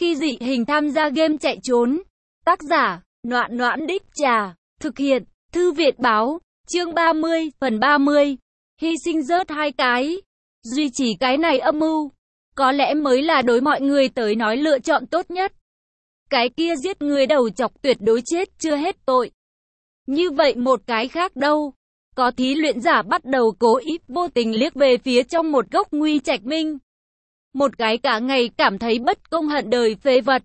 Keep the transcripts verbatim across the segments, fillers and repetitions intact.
Khi dị hình tham gia game chạy trốn. Tác giả, Noãn Noãn Đích Trà. Thực hiện, Thư Viện Báo. Chương ba mươi, phần ba mươi. Hy sinh rớt hai cái. Duy trì cái này âm mưu. Có lẽ mới là đối mọi người tới nói lựa chọn tốt nhất. Cái kia giết người đầu chọc tuyệt đối chết chưa hết tội. Như vậy một cái khác đâu? Có thí luyện giả bắt đầu cố ý vô tình liếc về phía trong một góc Nguy Trạch Minh. Một cái cả ngày cảm thấy bất công hận đời phế vật.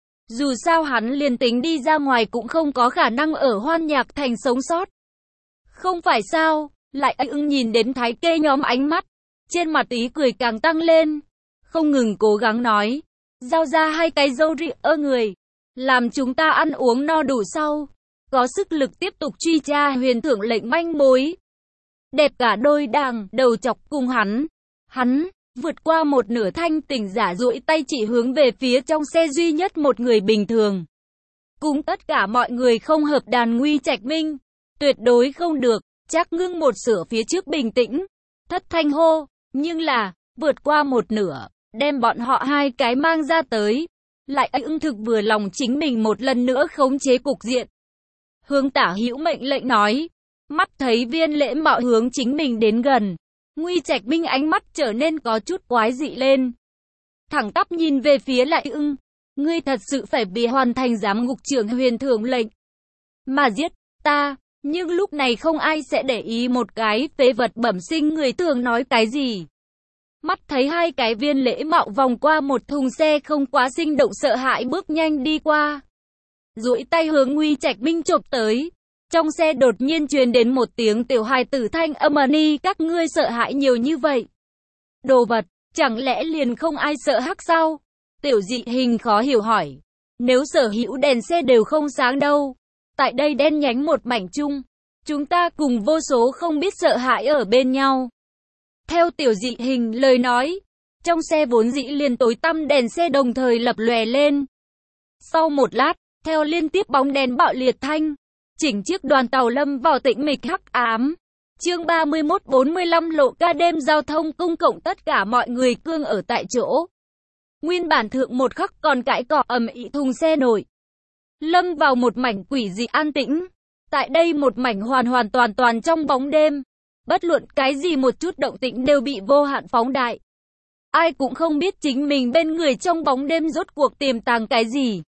Dù sao hắn liền tính đi ra ngoài cũng không có khả năng ở Hoan Nhạc Thành sống sót. Không phải sao, lại ưng nhìn đến Thái Kê nhóm ánh mắt. Trên mặt ý cười càng tăng lên. Không ngừng cố gắng nói. Giao ra hai cái dâu ri ơ người. Làm chúng ta ăn uống no đủ sau. Có sức lực tiếp tục truy tra huyền thưởng lệnh manh mối. Đẹp cả đôi đàng, đầu chọc cùng hắn. Hắn, vượt qua một nửa thanh tỉnh giả duỗi tay chỉ hướng về phía trong xe duy nhất một người bình thường. Cùng tất cả mọi người không hợp đàn Nguy Trạch Minh. Tuyệt đối không được, chắc ngưng một sửa phía trước bình tĩnh. Thất thanh hô, nhưng là, vượt qua một nửa, đem bọn họ hai cái mang ra tới. Lại ưng thực vừa lòng chính mình một lần nữa khống chế cục diện. Hướng Tả Hữu mệnh lệnh nói, mắt thấy Viên Lễ Mạo hướng chính mình đến gần. Nguy Trạch Minh ánh mắt trở nên có chút quái dị lên. Thẳng tắp nhìn về phía Lại ưng. Ngươi thật sự phải vì hoàn thành giám ngục trưởng huyền thưởng lệnh mà giết ta. Nhưng lúc này không ai sẽ để ý một cái phế vật bẩm sinh người thường nói cái gì. Mắt thấy hai cái Viên Lễ Mạo vòng qua một thùng xe không quá sinh động sợ hãi bước nhanh đi qua. Duỗi tay hướng Nguy Trạch Minh chộp tới. Trong xe đột nhiên truyền đến một tiếng tiểu hài tử thanh âm ni, các ngươi sợ hãi nhiều như vậy. Đồ vật, chẳng lẽ liền không ai sợ hắc sao? Tiểu dị hình khó hiểu hỏi. Nếu sở hữu đèn xe đều không sáng đâu. Tại đây đen nhánh một mảnh chung. Chúng ta cùng vô số không biết sợ hãi ở bên nhau. Theo tiểu dị hình lời nói. Trong xe vốn dĩ liền tối tăm đèn xe đồng thời lập lòe lên. Sau một lát, theo liên tiếp bóng đèn bạo liệt thanh. Chỉnh chiếc đoàn tàu lâm vào tĩnh mịch hắc ám. Chương ba mươi mốt bốn mươi lăm lộ ca đêm giao thông công cộng tất cả mọi người cương ở tại chỗ. Nguyên bản thượng một khắc còn cãi cọ ầm ĩ thùng xe nổi. Lâm vào một mảnh quỷ dị an tĩnh. Tại đây một mảnh hoàn hoàn toàn toàn trong bóng đêm. Bất luận cái gì một chút động tĩnh đều bị vô hạn phóng đại. Ai cũng không biết chính mình bên người trong bóng đêm rốt cuộc tiềm tàng cái gì.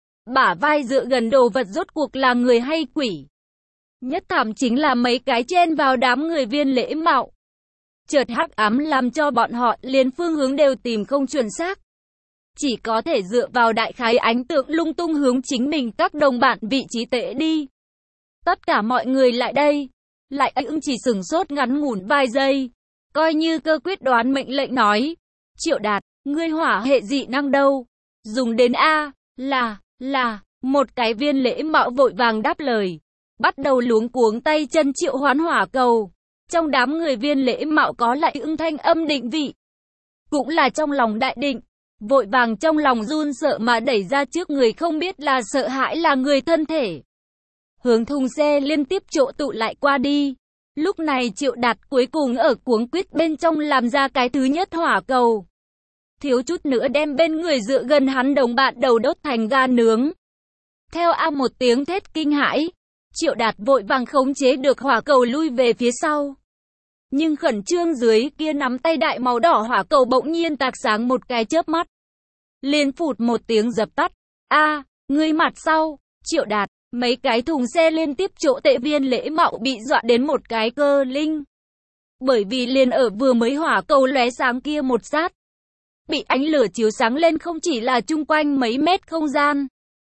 Bả vai dựa gần đồ vật rốt cuộc là người hay quỷ. Nhất thảm chính là mấy cái chen vào đám người Viên Lễ Mạo. Chợt hắc ám làm cho bọn họ liền phương hướng đều tìm không chuẩn xác. Chỉ có thể dựa vào đại khái ánh tượng lung tung hướng chính mình các đồng bạn vị trí tệ đi. Tất cả mọi người lại đây. Lại ưng chỉ sừng sốt ngắn ngủn vài giây. Coi như cơ quyết đoán mệnh lệnh nói. Triệu Đạt, ngươi hỏa hệ dị năng đâu? Dùng đến A, là... Là, một cái Viên Lễ Mạo vội vàng đáp lời. Bắt đầu luống cuống tay chân triệu hoán hỏa cầu. Trong đám người Viên Lễ Mạo có Lại ưng thanh âm định vị. Cũng là trong lòng đại định. Vội vàng trong lòng run sợ mà đẩy ra trước người không biết là sợ hãi là người thân thể. Hướng thùng xe liên tiếp trộ tụ lại qua đi. Lúc này Triệu Đạt cuối cùng ở cuống quýt bên trong làm ra cái thứ nhất hỏa cầu. Thiếu chút nữa đem bên người dựa gần hắn đồng bạn đầu đốt thành ga nướng. Theo a một tiếng thét kinh hãi, Triệu Đạt vội vàng khống chế được hỏa cầu lui về phía sau. Nhưng khẩn trương dưới kia nắm tay đại màu đỏ hỏa cầu bỗng nhiên tạc sáng một cái chớp mắt. Liền phụt một tiếng dập tắt. A, ngươi mặt sau, Triệu Đạt, mấy cái thùng xe liên tiếp chỗ tệ Viên Lễ Mạo bị dọa đến một cái cơ linh. Bởi vì liền ở vừa mới hỏa cầu lóe sáng kia một sát. Bị ánh lửa chiếu sáng lên không chỉ là chung quanh mấy mét không gian.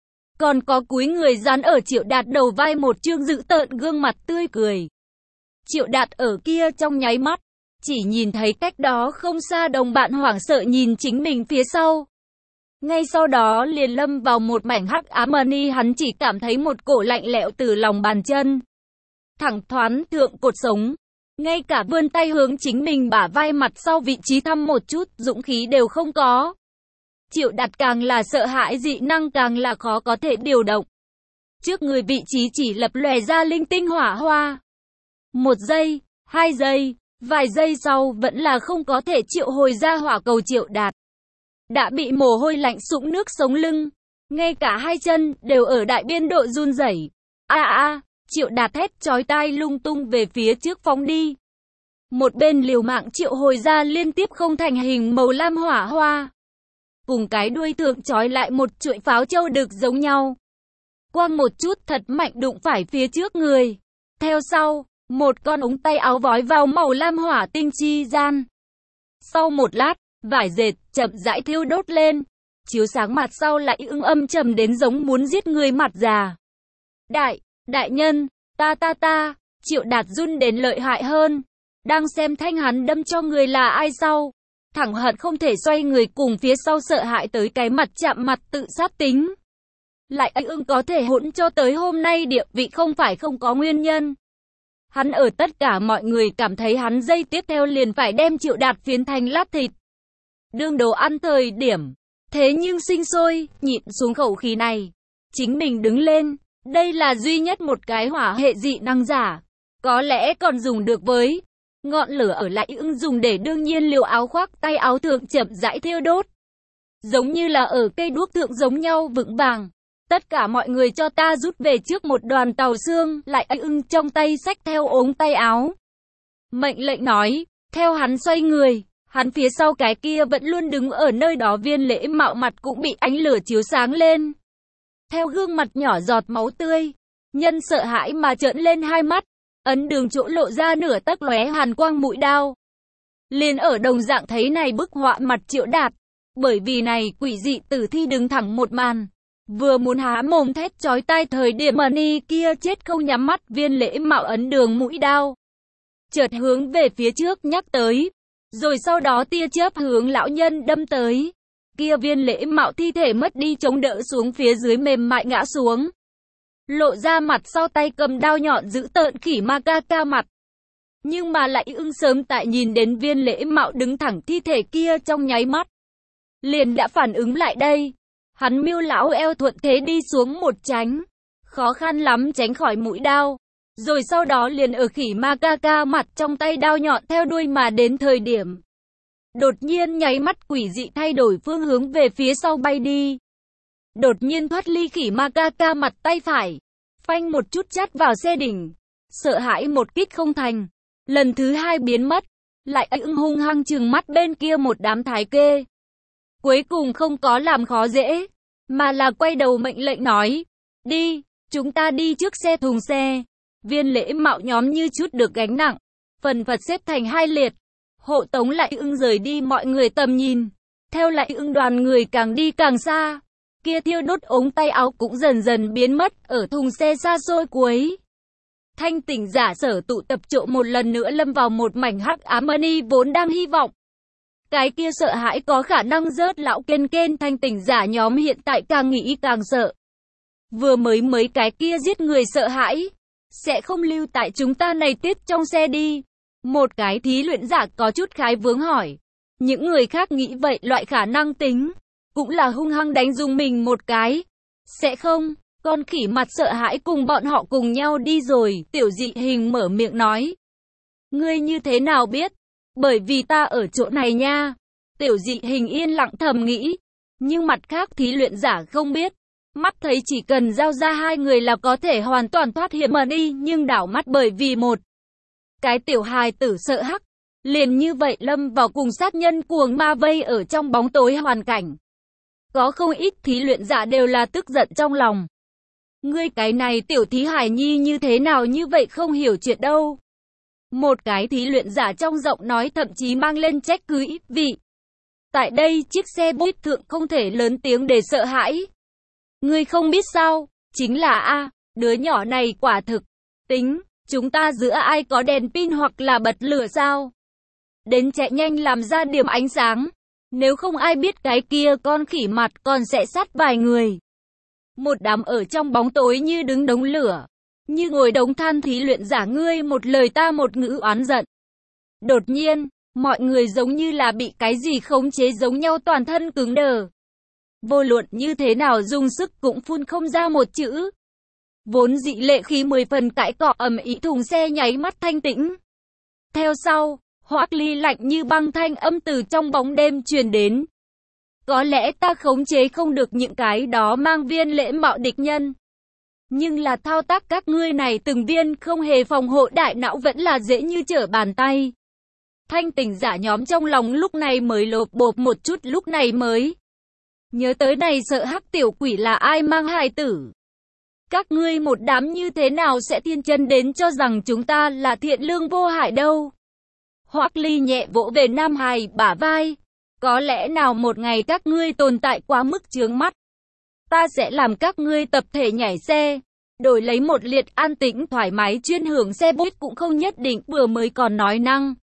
Còn có cúi người dán ở Triệu Đạt đầu vai một chương dữ tợn gương mặt tươi cười. Triệu Đạt ở kia trong nháy mắt. Chỉ nhìn thấy cách đó không xa đồng bạn hoảng sợ nhìn chính mình phía sau. Ngay sau đó liền lâm vào một mảnh hắc ám ni, hắn chỉ cảm thấy một cổ lạnh lẽo từ lòng bàn chân. Thẳng thoáng thượng cột sống. Ngay cả vươn tay hướng chính mình bả vai mặt sau vị trí thăm một chút, dũng khí đều không có. Triệu Đạt càng là sợ hãi dị năng càng là khó có thể điều động. Trước người vị trí chỉ lập lòe ra linh tinh hỏa hoa. Một giây, hai giây, vài giây sau vẫn là không có thể triệu hồi ra hỏa cầu Triệu Đạt. đã bị mồ hôi lạnh sũng nước sống lưng. Ngay cả hai chân đều ở đại biên độ run rẩy. A a, Triệu Đạt thét chói tai lung tung về phía trước phóng đi. Một bên liều mạng triệu hồi ra liên tiếp không thành hình màu lam hỏa hoa. Cùng cái đuôi thượng trói lại một chuỗi pháo châu đực giống nhau. Quang một chút thật mạnh đụng phải phía trước người. Theo sau, một con ống tay áo vói vào màu lam hỏa tinh chi gian. Sau một lát, vải dệt chậm rãi thiêu đốt lên. Chiếu sáng mặt sau lại ưng âm trầm đến giống muốn giết người mặt già. Đại, đại nhân, ta ta ta, Triệu Đạt run đến lợi hại hơn. Đang xem thanh hắn đâm cho người là ai sau. Thẳng hận không thể xoay người cùng phía sau sợ hãi tới cái mặt chạm mặt tự sát tính. Lại anh ưng có thể hỗn cho tới hôm nay địa vị không phải không có nguyên nhân. Hắn ở tất cả mọi người cảm thấy hắn dây tiếp theo liền phải đem Triệu Đạt phiến thành lát thịt. Đương đồ ăn thời điểm. Thế nhưng sinh sôi, nhịn xuống khẩu khí này. Chính mình đứng lên. Đây là duy nhất một cái hỏa hệ dị năng giả. Có lẽ còn dùng được với. Ngọn lửa ở lại ưng dùng để đương nhiên liều áo khoác tay áo thượng chậm rãi thiêu đốt. Giống như là ở cây đuốc thượng giống nhau vững vàng. Tất cả mọi người cho ta rút về trước một đoàn tàu xương, lại ưng trong tay xách theo ống tay áo. Mệnh lệnh nói, theo hắn xoay người, hắn phía sau cái kia vẫn luôn đứng ở nơi đó Viên Lễ Mạo mặt cũng bị ánh lửa chiếu sáng lên. Theo gương mặt nhỏ giọt máu tươi, nhân sợ hãi mà trợn lên hai mắt. Ấn đường chỗ lộ ra nửa tấc lóe hàn quang mũi đao. Liền ở đồng dạng thấy này bức họa mặt Triệu Đạt. Bởi vì này quỷ dị tử thi đứng thẳng một màn. Vừa muốn há mồm thét chói tai thời điểm mà ni kia chết không nhắm mắt Viên Lễ Mạo ấn đường mũi đao. Chợt hướng về phía trước nhắc tới. Rồi sau đó tia chớp hướng lão nhân đâm tới. Kia Viên Lễ Mạo thi thể mất đi chống đỡ xuống phía dưới mềm mại ngã xuống. Lộ ra mặt sau tay cầm đao nhọn giữ tợn khỉ ma ca ca mặt. Nhưng mà lại ưng sớm tại nhìn đến Viên Lễ Mạo đứng thẳng thi thể kia trong nháy mắt. Liền đã phản ứng lại đây. Hắn miêu lão eo thuận thế đi xuống một tránh. Khó khăn lắm tránh khỏi mũi đao. Rồi sau đó liền ở khỉ ma ca ca mặt trong tay đao nhọn theo đuôi mà đến thời điểm. Đột nhiên nháy mắt quỷ dị thay đổi phương hướng về phía sau bay đi. Đột nhiên thoát ly khỉ ma ca ca mặt tay phải. Phanh một chút chát vào xe đỉnh. Sợ hãi một kích không thành. Lần thứ hai biến mất. Lại ưng hung hăng trừng mắt bên kia một đám thái kê. Cuối cùng không có làm khó dễ. Mà là quay đầu mệnh lệnh nói. Đi, chúng ta đi trước xe thùng xe. Viên Lễ Mạo nhóm như chút được gánh nặng. Phần phật xếp thành hai liệt. Hộ tống lại ưng rời đi mọi người tầm nhìn. Theo lại ưng đoàn người càng đi càng xa. Kia thiêu đốt ống tay áo cũng dần dần biến mất ở thùng xe xa xôi cuối. Thanh tỉnh giả sở tụ tập trộm một lần nữa lâm vào một mảnh hắc ám y vốn đang hy vọng. Cái kia sợ hãi có khả năng rớt lão kên kên thanh tỉnh giả nhóm hiện tại càng nghĩ càng sợ. Vừa mới mấy cái kia giết người sợ hãi. Sẽ không lưu tại chúng ta này tiết trong xe đi. Một cái thí luyện giả có chút khái vướng hỏi. Những người khác nghĩ vậy loại khả năng tính. Cũng là hung hăng đánh dùng mình một cái. Sẽ không, con khỉ mặt sợ hãi cùng bọn họ cùng nhau đi rồi. Tiểu Dị Hình mở miệng nói. Ngươi như thế nào biết? Bởi vì ta ở chỗ này nha. Tiểu Dị Hình yên lặng thầm nghĩ. Nhưng mặt khác thí luyện giả không biết. Mắt thấy chỉ cần giao ra hai người là có thể hoàn toàn thoát hiểm mà đi. Nhưng đảo mắt bởi vì một cái tiểu hài tử sợ hắc. Liền như vậy lâm vào cùng sát nhân cuồng ma vây ở trong bóng tối hoàn cảnh. Có không ít thí luyện giả đều là tức giận trong lòng. Ngươi cái này tiểu thí hải nhi như thế nào như vậy không hiểu chuyện đâu. Một cái thí luyện giả trong giọng nói thậm chí mang lên trách cứ ý vị. Tại đây chiếc xe buýt thượng không thể lớn tiếng để sợ hãi. Ngươi không biết sao, chính là a đứa nhỏ này quả thực. Tính, chúng ta giữa ai có đèn pin hoặc là bật lửa sao? Đến chạy nhanh làm ra điểm ánh sáng. Nếu không ai biết cái kia con khỉ mặt còn sẽ sát vài người. Một đám ở trong bóng tối như đứng đống lửa. Như ngồi đống than thí luyện giả ngươi một lời ta một ngữ oán giận. Đột nhiên, mọi người giống như là bị cái gì khống chế giống nhau toàn thân cứng đờ. Vô luận như thế nào dùng sức cũng phun không ra một chữ. Vốn dị lệ khí mười phần cãi cọ ầm ĩ thùng xe nháy mắt thanh tĩnh. Theo sau, Hoắc Ly lạnh như băng thanh âm từ trong bóng đêm truyền đến. Có lẽ ta khống chế không được những cái đó mang viên lễ mạo địch nhân. Nhưng là thao tác các ngươi này từng viên không hề phòng hộ đại não vẫn là dễ như trở bàn tay. Thanh tỉnh giả nhóm trong lòng lúc này mới lộp bộp một chút, lúc này mới nhớ tới này sợ hắc tiểu quỷ là ai mang hài tử. Các ngươi một đám như thế nào sẽ thiên chân đến cho rằng chúng ta là thiện lương vô hại đâu. Hoắc Ly nhẹ vỗ về Nam Hải bả vai. Có lẽ nào một ngày các ngươi tồn tại quá mức chướng mắt, ta sẽ làm các ngươi tập thể nhảy xe, đổi lấy một liệt an tĩnh thoải mái chuyên hưởng xe buýt cũng không nhất định. Vừa mới còn nói năng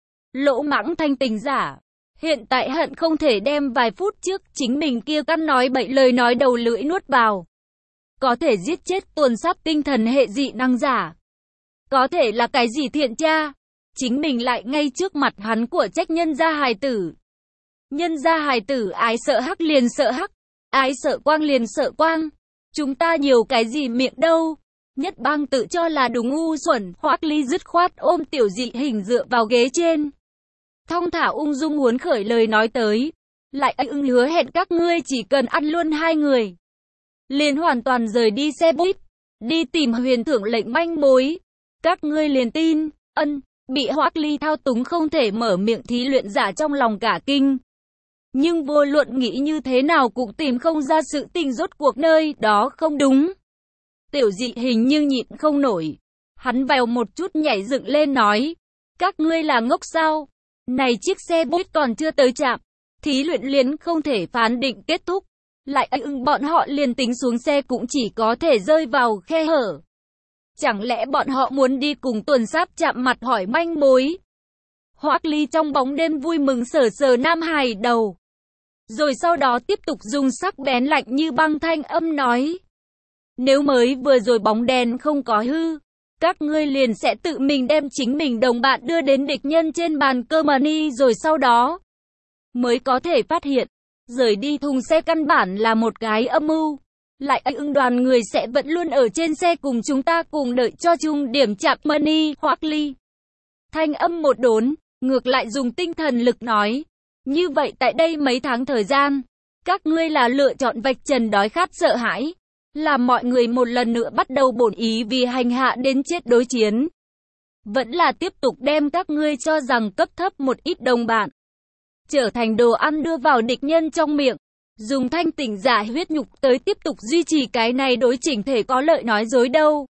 lỗ mãng thanh tỉnh giả, hiện tại hận không thể đem vài phút trước chính mình kia căn nói bậy lời nói đầu lưỡi nuốt vào. Có thể giết chết tuần sắp tinh thần hệ dị năng giả, có thể là cái gì thiện tra, chính mình lại ngay trước mặt hắn của trách nhân gia hài tử. Nhân gia hài tử ái sợ hắc liền sợ hắc, ái sợ quang liền sợ quang. Chúng ta nhiều cái gì miệng đâu. Nhất Bang tự cho là đúng ngu xuẩn. Hoắc Ly dứt khoát ôm tiểu dị hình dựa vào ghế trên, thong thả ung dung muốn khởi lời nói tới. Lại ưng hứa hẹn các ngươi chỉ cần ăn luôn hai người, liền hoàn toàn rời đi xe buýt, đi tìm huyền thưởng lệnh manh mối. Các ngươi liền tin. Ân. Bị Hoắc Ly thao túng không thể mở miệng thí luyện giả trong lòng cả kinh. Nhưng vô luận nghĩ như thế nào cũng tìm không ra sự tình rốt cuộc nơi đó không đúng. Tiểu dị hình như nhịn không nổi. Hắn vèo một chút nhảy dựng lên nói. Các ngươi là ngốc sao? Này chiếc xe buýt còn chưa tới trạm, thí luyện liền không thể phán định kết thúc. Lại ưng bọn họ liền tính xuống xe cũng chỉ có thể rơi vào khe hở. Chẳng lẽ bọn họ muốn đi cùng tuần sáp chạm mặt hỏi manh mối? Hoắc Ly trong bóng đêm vui mừng sờ sờ Nam Hải đầu. Rồi sau đó tiếp tục dùng sắc bén lạnh như băng thanh âm nói. Nếu mới vừa rồi bóng đèn không có hư, các ngươi liền sẽ tự mình đem chính mình đồng bạn đưa đến địch nhân trên bàn cơm mani, rồi sau đó mới có thể phát hiện, rời đi thùng xe căn bản là một cái âm mưu. Lại ưng đoàn người sẽ vẫn luôn ở trên xe cùng chúng ta cùng đợi cho chung điểm chạm mani. Hoắc Ly thanh âm một đốn, ngược lại dùng tinh thần lực nói. Như vậy tại đây mấy tháng thời gian, các ngươi là lựa chọn vạch trần đói khát sợ hãi, làm mọi người một lần nữa bắt đầu bổn ý vì hành hạ đến chết đối chiến, vẫn là tiếp tục đem các ngươi cho rằng cấp thấp một ít đồng bạn trở thành đồ ăn đưa vào địch nhân trong miệng, dùng thanh tỉnh giả huyết nhục tới tiếp tục duy trì cái này đối chỉnh thể có lợi nói dối đâu.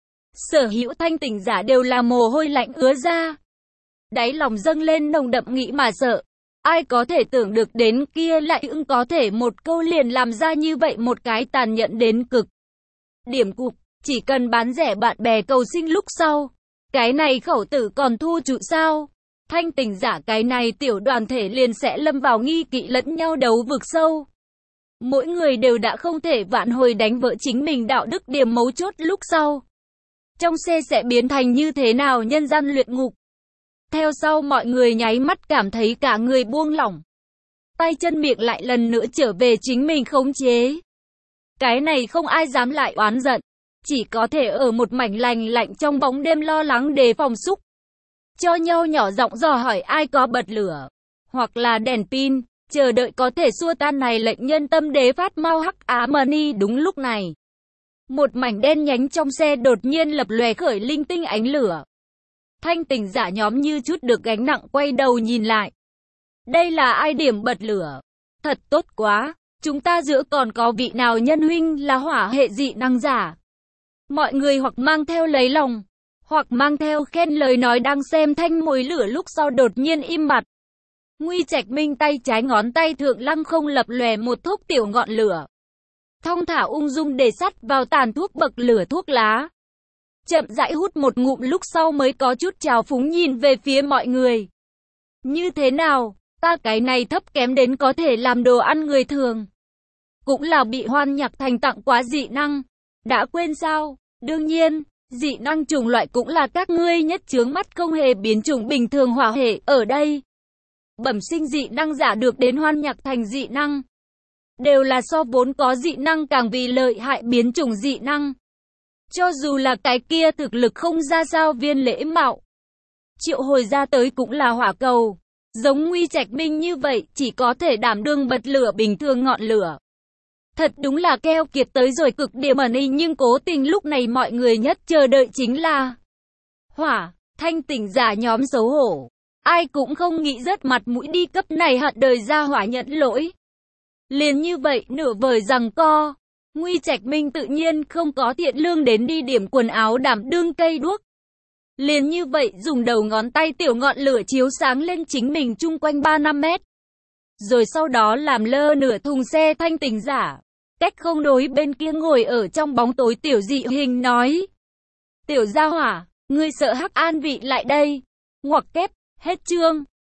Sở hữu thanh tỉnh giả đều là mồ hôi lạnh ứa ra, đáy lòng dâng lên nồng đậm nghĩ mà sợ. Ai có thể tưởng được đến kia lại ưng có thể một câu liền làm ra như vậy một cái tàn nhẫn đến cực điểm cục. Chỉ cần bán rẻ bạn bè cầu sinh lúc sau, cái này khẩu tử còn thu trụ sao? Thanh tỉnh giả cái này tiểu đoàn thể liền sẽ lâm vào nghi kỵ lẫn nhau đấu vực sâu. Mỗi người đều đã không thể vãn hồi đánh vỡ chính mình đạo đức điểm mấu chốt lúc sau. Trong xe sẽ biến thành như thế nào nhân gian luyện ngục? Theo sau mọi người nháy mắt cảm thấy cả người buông lỏng. Tay chân miệng lại lần nữa trở về chính mình khống chế. Cái này không ai dám lại oán giận. Chỉ có thể ở một mảnh lành lạnh trong bóng đêm lo lắng đề phòng xúc. Cho nhau nhỏ giọng dò hỏi ai có bật lửa, hoặc là đèn pin, chờ đợi có thể xua tan này lệnh nhân tâm đế phát mau hắc á mani. Đúng lúc này, một mảnh đen nhánh trong xe đột nhiên lập lòe khởi linh tinh ánh lửa. Thanh tỉnh giả nhóm như chút được gánh nặng quay đầu nhìn lại. Đây là ai điểm bật lửa? Thật tốt quá, chúng ta giữa còn có vị nào nhân huynh là hỏa hệ dị năng giả? Mọi người hoặc mang theo lấy lòng, hoặc mang theo khen lời nói đang xem thanh mồi lửa lúc sau đột nhiên im bặt. Nguy Trạch Minh tay trái ngón tay thượng lăng không lập lòe một thuốc tiểu ngọn lửa. Thong thả ung dung để sắt vào tàn thuốc bậc lửa thuốc lá. Chậm rãi hút một ngụm lúc sau mới có chút trào phúng nhìn về phía mọi người. Như thế nào, ta cái này thấp kém đến có thể làm đồ ăn người thường. Cũng là bị Hoan Nhạc Thành tặng quá dị năng. Đã quên sao? Đương nhiên, dị năng chủng loại cũng là các ngươi nhất chướng mắt không hề biến chủng bình thường hỏa hệ. Ở đây, bẩm sinh dị năng giả được đến Hoan Nhạc Thành dị năng, đều là so vốn có dị năng càng vì lợi hại biến chủng dị năng. Cho dù là cái kia thực lực không ra sao viên lễ mạo triệu hồi ra tới cũng là hỏa cầu. Giống Nguy Trạch Minh như vậy, chỉ có thể đảm đương bật lửa bình thường ngọn lửa. Thật đúng là keo kiệt tới rồi cực điểm ẩn hình, nhưng cố tình lúc này mọi người nhất chờ đợi chính là hỏa. Thanh tỉnh giả nhóm xấu hổ. Ai cũng không nghĩ rớt mặt mũi đi cấp này hận đời ra hỏa nhận lỗi. Liền như vậy nửa vời giằng co. Nguy Trạch Minh tự nhiên không có thiện lương đến đi điểm quần áo đảm đương cây đuốc. Liền như vậy dùng đầu ngón tay tiểu ngọn lửa chiếu sáng lên chính mình chung quanh ba năm mét. Rồi sau đó làm lơ nửa thùng xe thanh tỉnh giả. Cách không đối bên kia ngồi ở trong bóng tối tiểu dị hình nói. Tiểu gia hỏa, ngươi sợ Hắc An Vị lại đây. Ngoặc kép, hết chương.